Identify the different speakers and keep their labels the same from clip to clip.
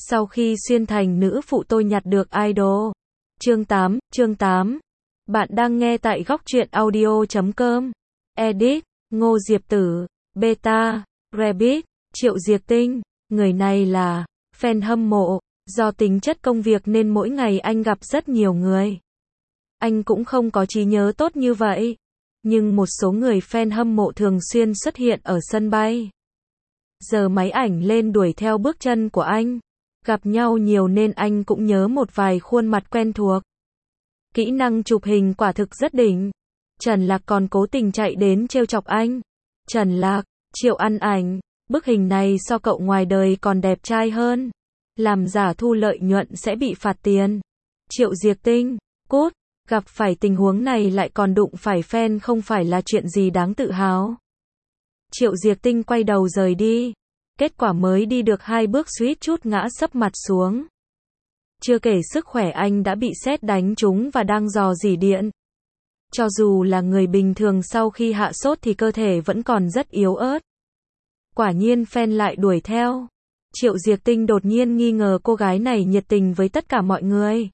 Speaker 1: Sau khi xuyên thành nữ phụ tôi nhặt được idol. Chương 8. Bạn đang nghe tại góc truyện audio.com. Edit, Ngô Diệp Tử, Beta, Rabbit, Triệu Diệp Tinh. Người này là fan hâm mộ. Do tính chất công việc nên mỗi ngày anh gặp rất nhiều người. Anh cũng không có trí nhớ tốt như vậy. Nhưng một số người fan hâm mộ thường xuyên xuất hiện ở sân bay. Giờ máy ảnh lên đuổi theo bước chân của anh. Gặp nhau nhiều nên anh cũng nhớ một vài khuôn mặt quen thuộc. Kỹ năng chụp hình quả thực rất đỉnh. Trần Lạc còn cố tình chạy đến trêu chọc anh. Trần Lạc, Triệu ăn ảnh, bức hình này so cậu ngoài đời còn đẹp trai hơn. Làm giả thu lợi nhuận sẽ bị phạt tiền. Triệu Diệp Tinh, cút, gặp phải tình huống này lại còn đụng phải fan không phải là chuyện gì đáng tự hào. Triệu Diệp Tinh quay đầu rời đi. Kết quả mới đi được 2 bước suýt chút ngã sấp mặt xuống. Chưa kể sức khỏe anh đã bị sét đánh trúng và đang rò rỉ điện. Cho dù là người bình thường sau khi hạ sốt thì cơ thể vẫn còn rất yếu ớt. Quả nhiên fan lại đuổi theo. Triệu Diệp Tinh đột nhiên nghi ngờ cô gái này nhiệt tình với tất cả mọi người.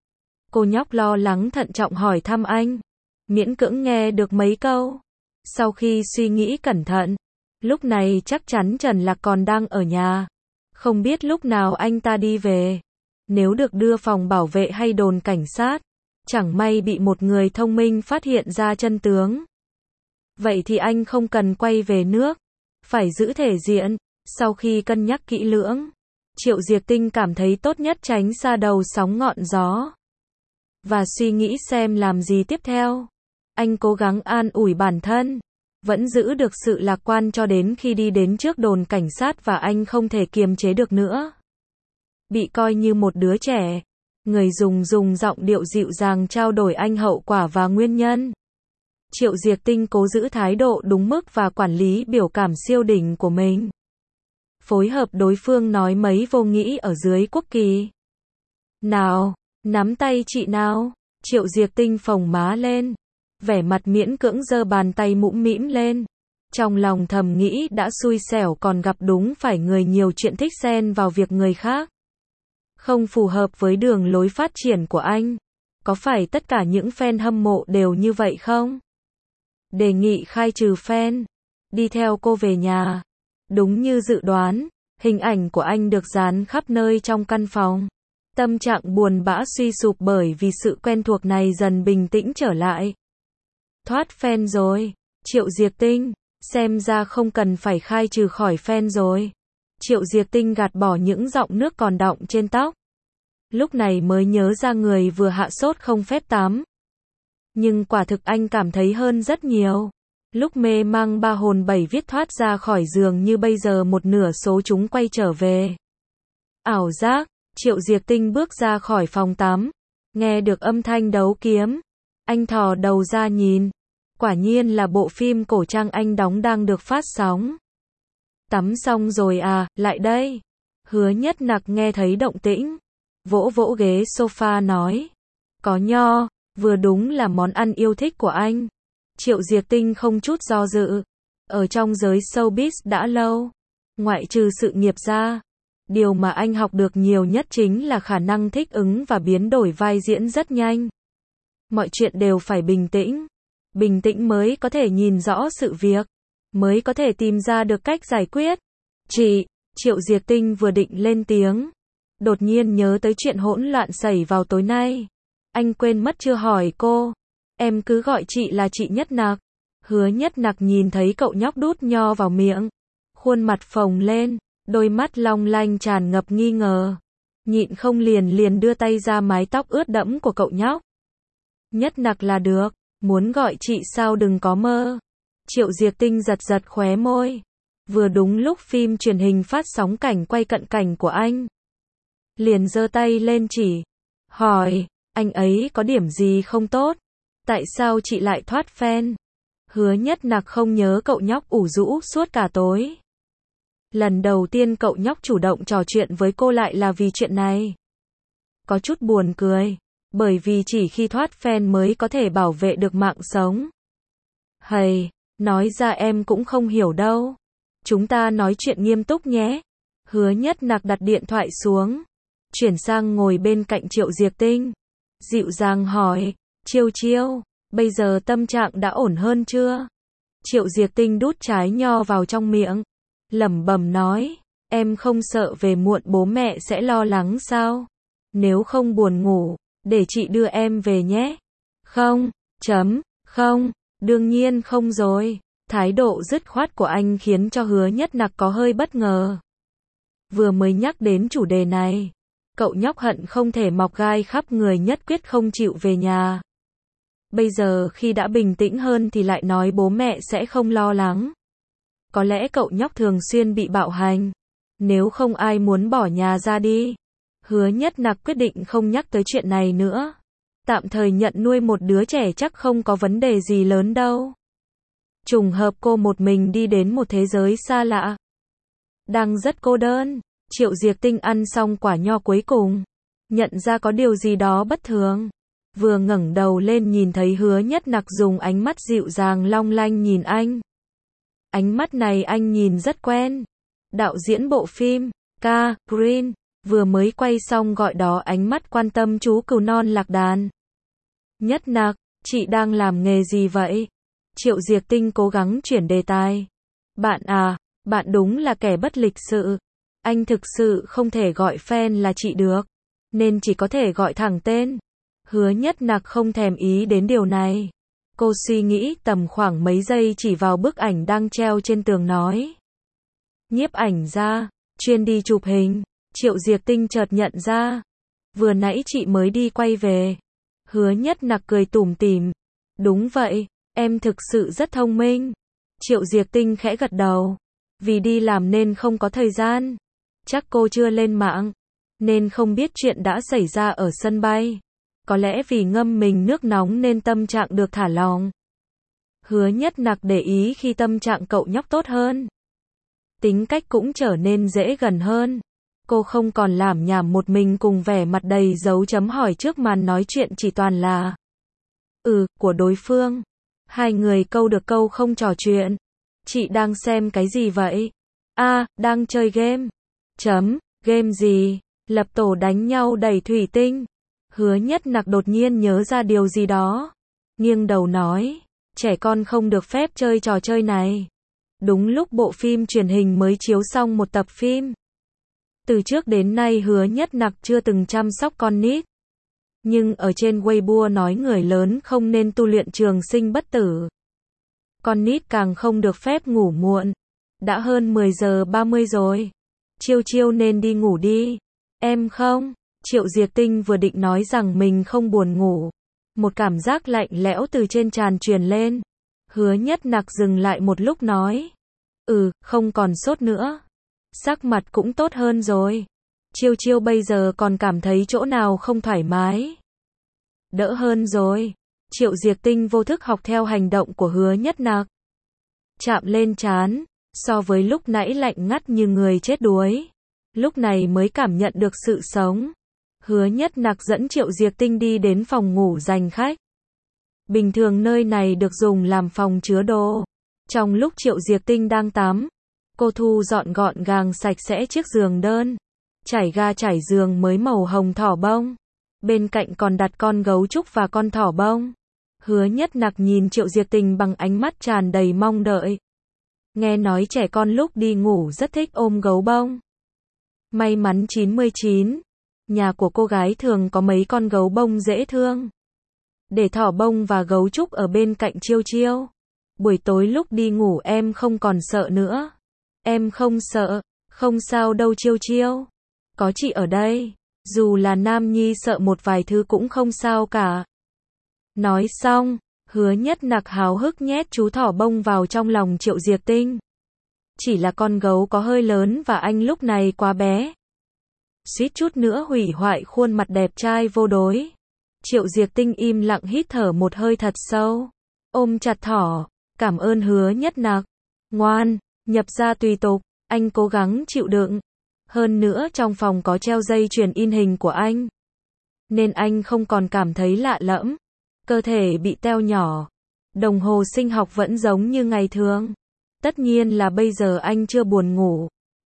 Speaker 1: Cô nhóc lo lắng thận trọng hỏi thăm anh. Miễn cưỡng nghe được mấy câu. Sau khi suy nghĩ cẩn thận, lúc này chắc chắn Trần Lạc còn đang ở nhà. Không biết lúc nào anh ta đi về. Nếu được đưa phòng bảo vệ hay đồn cảnh sát, chẳng may bị một người thông minh phát hiện ra chân tướng. Vậy thì anh không cần quay về nước. Phải giữ thể diện. Sau khi cân nhắc kỹ lưỡng, Triệu Diệp Tinh cảm thấy tốt nhất tránh xa đầu sóng ngọn gió. Và suy nghĩ xem làm gì tiếp theo. Anh cố gắng an ủi bản thân. Vẫn giữ được sự lạc quan cho đến khi đi đến trước đồn cảnh sát và anh không thể kiềm chế được nữa. Bị coi như một đứa trẻ, người dùng giọng điệu dịu dàng trao đổi anh hậu quả và nguyên nhân. Triệu Diệp Tinh cố giữ thái độ đúng mức và quản lý biểu cảm siêu đỉnh của mình. Phối hợp đối phương nói mấy vô nghĩ ở dưới quốc kỳ. Nào, nắm tay chị nào. Triệu Diệp Tinh phồng má lên. Vẻ mặt miễn cưỡng giơ bàn tay mũm mĩm lên. Trong lòng thầm nghĩ đã xui xẻo còn gặp đúng phải người nhiều chuyện thích xen vào việc người khác. Không phù hợp với đường lối phát triển của anh. Có phải tất cả những fan hâm mộ đều như vậy không? Đề nghị khai trừ fan. Đi theo cô về nhà. Đúng như dự đoán, hình ảnh của anh được dán khắp nơi trong căn phòng. Tâm trạng buồn bã suy sụp bởi vì sự quen thuộc này dần bình tĩnh trở lại. Thoát fan rồi. Triệu Diệp Tinh, xem ra không cần phải khai trừ khỏi fan rồi. Triệu Diệp Tinh gạt bỏ những giọt nước còn đọng trên tóc. Lúc này mới nhớ ra người vừa hạ sốt không phép tắm. Nhưng quả thực anh cảm thấy hơn rất nhiều. Lúc mê mang ba hồn bảy vía thoát ra khỏi giường như bây giờ một nửa số chúng quay trở về. Ảo giác, Triệu Diệp Tinh bước ra khỏi phòng tắm. Nghe được âm thanh đấu kiếm. Anh thò đầu ra nhìn. Quả nhiên là bộ phim cổ trang anh đóng đang được phát sóng. Tắm xong rồi à, lại đây. Hứa Nhất Nặc nghe thấy động tĩnh. Vỗ vỗ ghế sofa nói. Có nho, vừa đúng là món ăn yêu thích của anh. Triệu Diệp Tinh không chút do dự. Ở trong giới showbiz đã lâu. Ngoại trừ sự nghiệp ra. Điều mà anh học được nhiều nhất chính là khả năng thích ứng và biến đổi vai diễn rất nhanh. Mọi chuyện đều phải bình tĩnh. Bình tĩnh mới có thể nhìn rõ sự việc. Mới có thể tìm ra được cách giải quyết. Triệu Diệp Tinh vừa định lên tiếng. Đột nhiên nhớ tới chuyện hỗn loạn xảy vào tối nay. Anh quên mất chưa hỏi cô. Em cứ gọi chị là chị Nhất Nặc. Hứa Nhất Nặc nhìn thấy cậu nhóc đút nho vào miệng. Khuôn mặt phồng lên. Đôi mắt long lanh tràn ngập nghi ngờ. Nhịn không liền đưa tay ra mái tóc ướt đẫm của cậu nhóc. Nhất Nặc là được. Muốn gọi chị sao đừng có mơ. Triệu Diệp Tinh giật khóe môi. Vừa đúng lúc phim truyền hình phát sóng cảnh quay cận cảnh của anh. Liền giơ tay lên chỉ. Hỏi, anh ấy có điểm gì không tốt? Tại sao chị lại thoát fan? Hứa Nhất Nặc không nhớ cậu nhóc ủ rũ suốt cả tối. Lần đầu tiên cậu nhóc chủ động trò chuyện với cô lại là vì chuyện này. Có chút buồn cười. Bởi vì chỉ khi thoát fan mới có thể bảo vệ được mạng sống. Nói ra em cũng không hiểu đâu. Chúng ta nói chuyện nghiêm túc nhé. Hứa Nhất Nặc đặt điện thoại xuống, chuyển sang ngồi bên cạnh Triệu Diệc Tinh. Dịu dàng hỏi, Chiêu Chiêu, bây giờ tâm trạng đã ổn hơn chưa? Triệu Diệc Tinh đút trái nho vào trong miệng, lẩm bẩm nói, em không sợ về muộn bố mẹ sẽ lo lắng sao? Nếu không buồn ngủ, để chị đưa em về nhé. Không, không, đương nhiên không rồi. Thái độ dứt khoát của anh khiến cho Hứa Nhất Nặc có hơi bất ngờ. Vừa mới nhắc đến chủ đề này, cậu nhóc hận không thể mọc gai khắp người, nhất quyết không chịu về nhà. Bây giờ khi đã bình tĩnh hơn thì lại nói bố mẹ sẽ không lo lắng. Có lẽ cậu nhóc thường xuyên bị bạo hành. Nếu không ai muốn bỏ nhà ra đi. Hứa Nhất Nặc quyết định không nhắc tới chuyện này nữa. Tạm thời nhận nuôi một đứa trẻ chắc không có vấn đề gì lớn đâu. Trùng hợp cô một mình đi đến một thế giới xa lạ. Đang rất cô đơn. Triệu Diệc Tinh ăn xong quả nho cuối cùng, nhận ra có điều gì đó bất thường. Vừa ngẩng đầu lên nhìn thấy Hứa Nhất Nặc dùng ánh mắt dịu dàng long lanh nhìn anh. Ánh mắt này anh nhìn rất quen. Đạo diễn bộ phim Green vừa mới quay xong gọi đó ánh mắt quan tâm chú cừu non lạc đàn. Nhất Nặc, chị đang làm nghề gì vậy? Triệu Diệc Tinh cố gắng chuyển đề tài. Bạn à, bạn đúng là kẻ bất lịch sự. Anh thực sự không thể gọi fan là chị được, nên chỉ có thể gọi thẳng tên. Hứa Nhất Nặc không thèm ý đến điều này. Cô suy nghĩ tầm khoảng mấy giây chỉ vào bức ảnh đang treo trên tường nói. Nhiếp ảnh gia, chuyên đi chụp hình. Triệu Diệc Tinh chợt nhận ra. Vừa nãy chị mới đi quay về. Hứa Nhất Nặc cười tủm tỉm. Đúng vậy, em thực sự rất thông minh. Triệu Diệc Tinh khẽ gật đầu. Vì đi làm nên không có thời gian. Chắc cô chưa lên mạng, nên không biết chuyện đã xảy ra ở sân bay. Có lẽ vì ngâm mình nước nóng nên tâm trạng được thả lỏng. Hứa Nhất Nặc để ý khi tâm trạng cậu nhóc tốt hơn. Tính cách cũng trở nên dễ gần hơn. Cô không còn lảm nhảm một mình cùng vẻ mặt đầy dấu chấm hỏi trước màn nói chuyện chỉ toàn là của đối phương. Hai người câu được câu không trò chuyện. Chị đang xem cái gì vậy? Đang chơi game. Game gì? Lập tổ đánh nhau đẩy thủy tinh. Hứa Nhất Nặc đột nhiên nhớ ra điều gì đó. Nghiêng đầu nói, trẻ con không được phép chơi trò chơi này. Đúng lúc bộ phim truyền hình mới chiếu xong một tập phim. Từ trước đến nay Hứa Nhất Nặc chưa từng chăm sóc con nít. Nhưng ở trên Weibo nói người lớn không nên tu luyện trường sinh bất tử. Con nít càng không được phép ngủ muộn. Đã hơn 10 giờ 30 rồi. Chiêu Chiêu nên đi ngủ đi. Em không. Triệu Diệc Tinh vừa định nói rằng mình không buồn ngủ. Một cảm giác lạnh lẽo từ trên trán truyền lên. Hứa Nhất Nặc dừng lại một lúc nói. Không còn sốt nữa. Sắc mặt cũng tốt hơn rồi. Chiêu Chiêu bây giờ còn cảm thấy chỗ nào không thoải mái. Đỡ hơn rồi. Triệu Diệc Tinh vô thức học theo hành động của Hứa Nhất Nặc. Chạm lên trán. So với lúc nãy lạnh ngắt như người chết đuối. Lúc này mới cảm nhận được sự sống. Hứa Nhất Nặc dẫn Triệu Diệc Tinh đi đến phòng ngủ dành khách. Bình thường nơi này được dùng làm phòng chứa đồ. Trong lúc Triệu Diệc Tinh đang tắm, cô thu dọn gọn gàng sạch sẽ chiếc giường đơn. Trải ga trải giường mới màu hồng thỏ bông. Bên cạnh còn đặt con gấu trúc và con thỏ bông. Hứa Nhất Nặc nhìn Triệu Diệc Tinh bằng ánh mắt tràn đầy mong đợi. Nghe nói trẻ con lúc đi ngủ rất thích ôm gấu bông. May mắn 99. Nhà của cô gái thường có mấy con gấu bông dễ thương. Để thỏ bông và gấu trúc ở bên cạnh Chiêu Chiêu. Buổi tối lúc đi ngủ em không còn sợ nữa. Em không sợ, không sao đâu Chiêu Chiêu. Có chị ở đây, dù là nam nhi sợ một vài thứ cũng không sao cả. Nói xong, Hứa Nhất Nặc háo hức nhét chú thỏ bông vào trong lòng Triệu Diệc Tinh. Chỉ là con gấu có hơi lớn và anh lúc này quá bé. Suýt chút nữa hủy hoại khuôn mặt đẹp trai vô đối. Triệu Diệc Tinh im lặng hít thở một hơi thật sâu. Ôm chặt thỏ. Cảm ơn Hứa Nhất Nặc. Ngoan, nhập ra tùy tục. Anh cố gắng chịu đựng. Hơn nữa trong phòng có treo dây chuyền in hình của anh. Nên anh không còn cảm thấy lạ lẫm. Cơ thể bị teo nhỏ. Đồng hồ sinh học vẫn giống như ngày thường. Tất nhiên là bây giờ anh chưa buồn ngủ.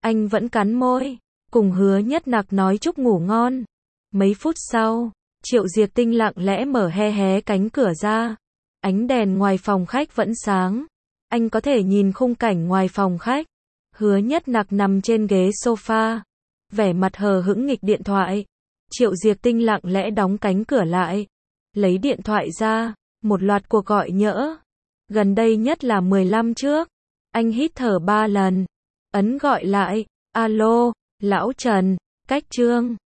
Speaker 1: Anh vẫn cắn môi, cùng Hứa Nhất Nặc nói chúc ngủ ngon. Mấy phút sau, Triệu Diệp Tinh lặng lẽ mở hé cánh cửa ra. Ánh đèn ngoài phòng khách vẫn sáng. Anh có thể nhìn khung cảnh ngoài phòng khách. Hứa Nhất Nặc nằm trên ghế sofa, vẻ mặt hờ hững nghịch điện thoại. Triệu Diệp Tinh lặng lẽ đóng cánh cửa lại, lấy điện thoại ra, một loạt cuộc gọi nhỡ. Gần đây nhất là 15 trước. Anh hít thở 3 lần, ấn gọi lại. Alo, lão Trần, cách Trương.